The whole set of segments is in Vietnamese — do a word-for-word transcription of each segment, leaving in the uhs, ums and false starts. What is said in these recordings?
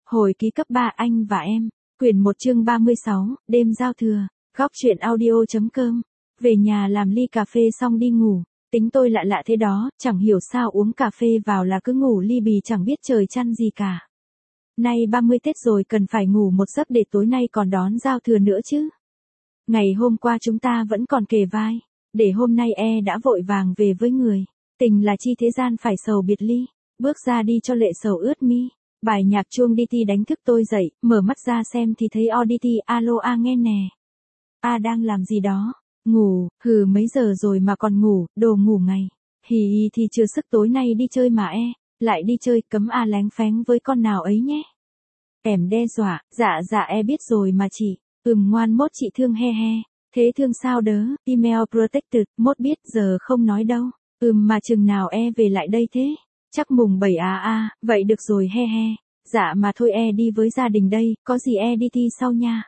Hồi ký cấp ba anh và em. Quyển một chương ba mươi sáu, đêm giao thừa. Góc truyện audio.com. Về nhà làm ly cà phê xong đi ngủ. Tính tôi lạ lạ thế đó, chẳng hiểu sao uống cà phê vào là cứ ngủ li bì chẳng biết trời chăn gì cả. Nay ba mươi Tết rồi cần phải ngủ một giấc để tối nay còn đón giao thừa nữa chứ. Ngày hôm qua chúng ta vẫn còn kề vai. Để hôm nay e đã vội vàng về với người. Tình là chi thế gian phải sầu biệt ly. Bước ra đi cho lệ sầu ướt mi. Bài nhạc chuông đi ti đánh thức tôi dậy, mở mắt ra xem thì thấy o đi ti, alo a nghe nè. A đang làm gì đó? Ngủ, hừ mấy giờ rồi mà còn ngủ, đồ ngủ ngày. Hì hì thì chưa sức tối nay đi chơi mà e, lại đi chơi cấm A lén phén với con nào ấy nhé. Em đe dọa, dạ dạ e biết rồi mà chị, ừm ngoan mốt chị thương he he. Thế thương sao đớ, email protected, mốt biết giờ không nói đâu. Ừm mà chừng nào e về lại đây thế? Chắc mùng bảy à à, vậy được rồi he he. Dạ mà thôi e đi với gia đình đây, có gì e đi thi sau nha.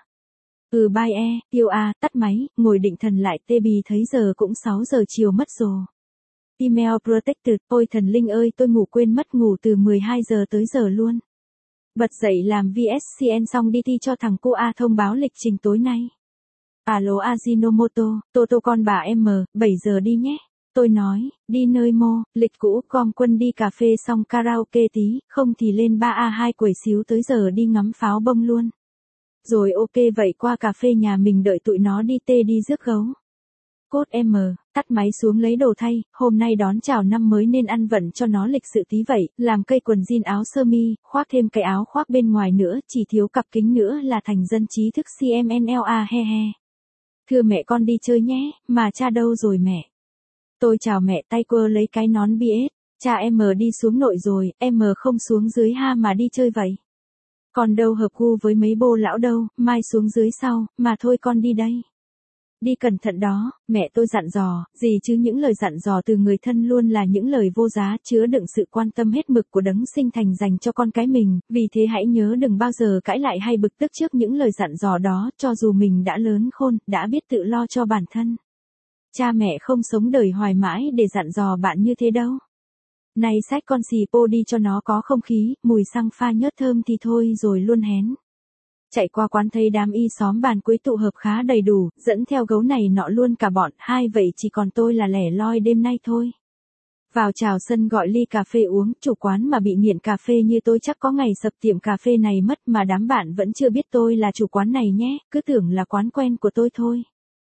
Ừ bye e, tiêu a, tắt máy, ngồi định thần lại tê bì thấy giờ cũng sáu giờ chiều mất rồi. Email protected, ôi thần linh ơi tôi ngủ quên mất ngủ từ mười hai giờ tới giờ luôn. Bật dậy làm vê ét xê en xong đi thi cho thằng cô A thông báo lịch trình tối nay. Alo Ajinomoto, Toto con bà em M, bảy giờ đi nhé. Tôi nói, đi nơi mô, lịch cũ, gom quân đi cà phê xong karaoke tí, không thì lên ba a hai quẩy xíu tới giờ đi ngắm pháo bông luôn. Rồi ok vậy qua cà phê nhà mình đợi tụi nó đi tê đi rước gấu. Cốt M, tắt máy xuống lấy đồ thay, hôm nay đón chào năm mới nên ăn vận cho nó lịch sự tí vậy, làm cây quần jean áo sơ mi, khoác thêm cái áo khoác bên ngoài nữa, chỉ thiếu cặp kính nữa là thành dân trí thức xê em en lờ a he he. Thưa mẹ con đi chơi nhé, mà cha đâu rồi mẹ? Tôi chào mẹ tay quơ lấy cái nón bê ét, cha em đi xuống nội rồi, em không xuống dưới ha mà đi chơi vậy. Còn đâu hợp gu với mấy bô lão đâu, mai xuống dưới sau, mà thôi con đi đây. Đi cẩn thận đó, mẹ tôi dặn dò, gì chứ những lời dặn dò từ người thân luôn là những lời vô giá, chứa đựng sự quan tâm hết mực của đấng sinh thành dành cho con cái mình, vì thế hãy nhớ đừng bao giờ cãi lại hay bực tức trước những lời dặn dò đó, cho dù mình đã lớn khôn, đã biết tự lo cho bản thân. Cha mẹ không sống đời hoài mãi để dặn dò bạn như thế đâu. Này xách con xì po đi cho nó có không khí, mùi xăng pha nhớt thơm thì thôi rồi luôn hén. Chạy qua quán thấy đám y xóm bàn cuối tụ hợp khá đầy đủ, dẫn theo gấu này nọ luôn cả bọn, hai vậy chỉ còn tôi là lẻ loi đêm nay thôi. Vào chào sân gọi ly cà phê uống, chủ quán mà bị nghiện cà phê như tôi chắc có ngày sập tiệm cà phê này mất mà đám bạn vẫn chưa biết tôi là chủ quán này nhé, cứ tưởng là quán quen của tôi thôi.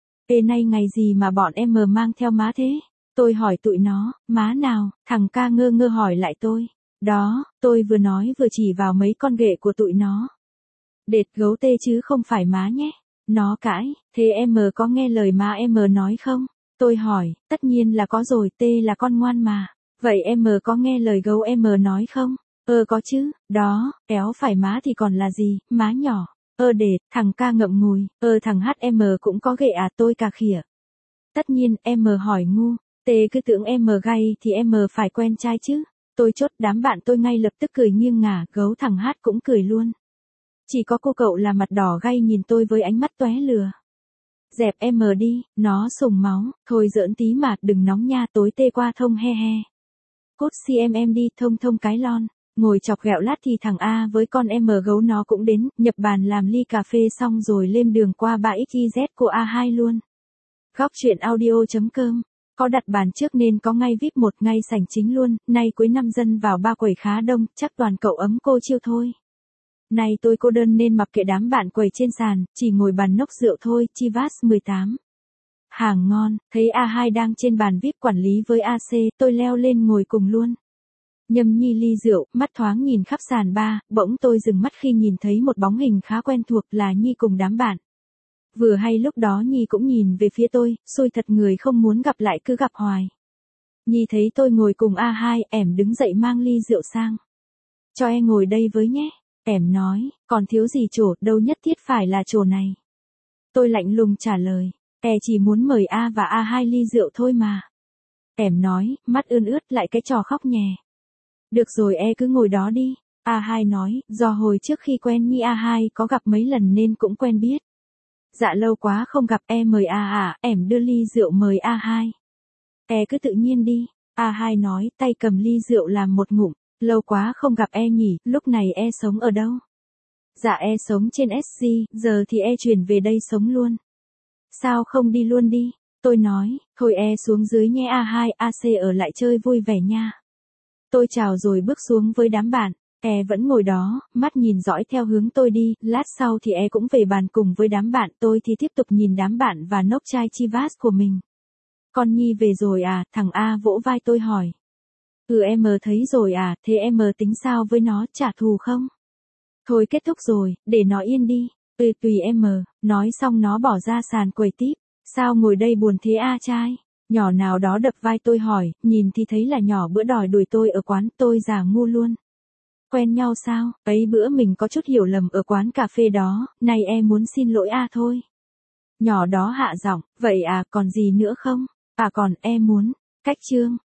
Ê nay ngày gì mà bọn em mờ mang theo má thế? Tôi hỏi tụi nó, má nào, thằng ca ngơ ngơ hỏi lại tôi. Đó, tôi vừa nói vừa chỉ vào mấy con ghệ của tụi nó. Đệt gấu tê chứ không phải má nhé. Nó cãi, thế em mờ có nghe lời má em mờ nói không? Tôi hỏi, tất nhiên là có rồi, tê là con ngoan mà. Vậy em mờ có nghe lời gấu em mờ nói không? Ờ có chứ, đó, éo phải má thì còn là gì, má nhỏ. Ơ để, thằng ca ngậm ngùi, ơ thằng hát em cũng có ghệ à tôi cà khỉa. Tất nhiên, em hỏi ngu, tê cứ tưởng em gay thì em phải quen trai chứ. Tôi chốt đám bạn tôi ngay lập tức cười nghiêng ngả, gấu thằng hát cũng cười luôn. Chỉ có cô cậu là mặt đỏ gay nhìn tôi với ánh mắt tóe lừa. Dẹp em đi, nó sùng máu, thôi giỡn tí mà, đừng nóng nha tối tê qua thông he he. Cốt xê em em đi thông thông cái lon. Ngồi chọc ghẹo lát thì thằng A với con em gấu nó cũng đến, nhập bàn làm ly cà phê xong rồi lên đường qua ba ích zét của a hai luôn. Góc truyện audio.com, có đặt bàn trước nên có ngay víp một ngay sảnh chính luôn, nay cuối năm dân vào ba quầy khá đông, chắc toàn cậu ấm cô chiêu thôi. Này tôi cô đơn nên mặc kệ đám bạn quầy trên sàn, chỉ ngồi bàn nốc rượu thôi, Chivas mười tám. Hàng ngon, thấy a hai đang trên bàn víp quản lý với a xê, tôi leo lên ngồi cùng luôn. Nhâm nhi ly rượu, mắt thoáng nhìn khắp sàn ba, bỗng tôi dừng mắt khi nhìn thấy một bóng hình khá quen thuộc là Nhi cùng đám bạn. Vừa hay lúc đó Nhi cũng nhìn về phía tôi, xui thật người không muốn gặp lại cứ gặp hoài. Nhi thấy tôi ngồi cùng a hai, ẻm đứng dậy mang ly rượu sang. Cho em ngồi đây với nhé, ẻm nói, còn thiếu gì chỗ, đâu nhất thiết phải là chỗ này. Tôi lạnh lùng trả lời, e chỉ muốn mời A và a hai ly rượu thôi mà. Ẻm nói, mắt ươn ướt lại cái trò khóc nhè. Được rồi e cứ ngồi đó đi, a hai nói, do hồi trước khi quen Nhi a hai có gặp mấy lần nên cũng quen biết. Dạ lâu quá không gặp e mời a à, ẻm đưa ly rượu mời a hai. E cứ tự nhiên đi, a hai nói, tay cầm ly rượu làm một ngụm, lâu quá không gặp e nhỉ, lúc này e sống ở đâu? Dạ e sống trên ét giê, giờ thì e chuyển về đây sống luôn. Sao không đi luôn đi? Tôi nói, thôi e xuống dưới nhé a hai, a xê ở lại chơi vui vẻ nha. Tôi chào rồi bước xuống với đám bạn, e vẫn ngồi đó, mắt nhìn dõi theo hướng tôi đi, lát sau thì e cũng về bàn cùng với đám bạn, tôi thì tiếp tục nhìn đám bạn và nốc chai Chivas của mình. Con Nhi về rồi à, thằng A vỗ vai tôi hỏi. Ừ em thấy rồi à, thế em tính sao với nó, trả thù không? Thôi kết thúc rồi, để nó yên đi. Ừ tùy em, nói xong nó bỏ ra sàn quầy tiếp. Sao ngồi đây buồn thế a trai? Nhỏ nào đó đập vai tôi hỏi, nhìn thì thấy là nhỏ bữa đòi đuổi tôi ở quán, tôi giả ngu luôn. Quen nhau sao? Ấy bữa mình có chút hiểu lầm ở quán cà phê đó, này em muốn xin lỗi a thôi. Nhỏ đó hạ giọng, vậy à còn gì nữa không? À còn em muốn, cách trương.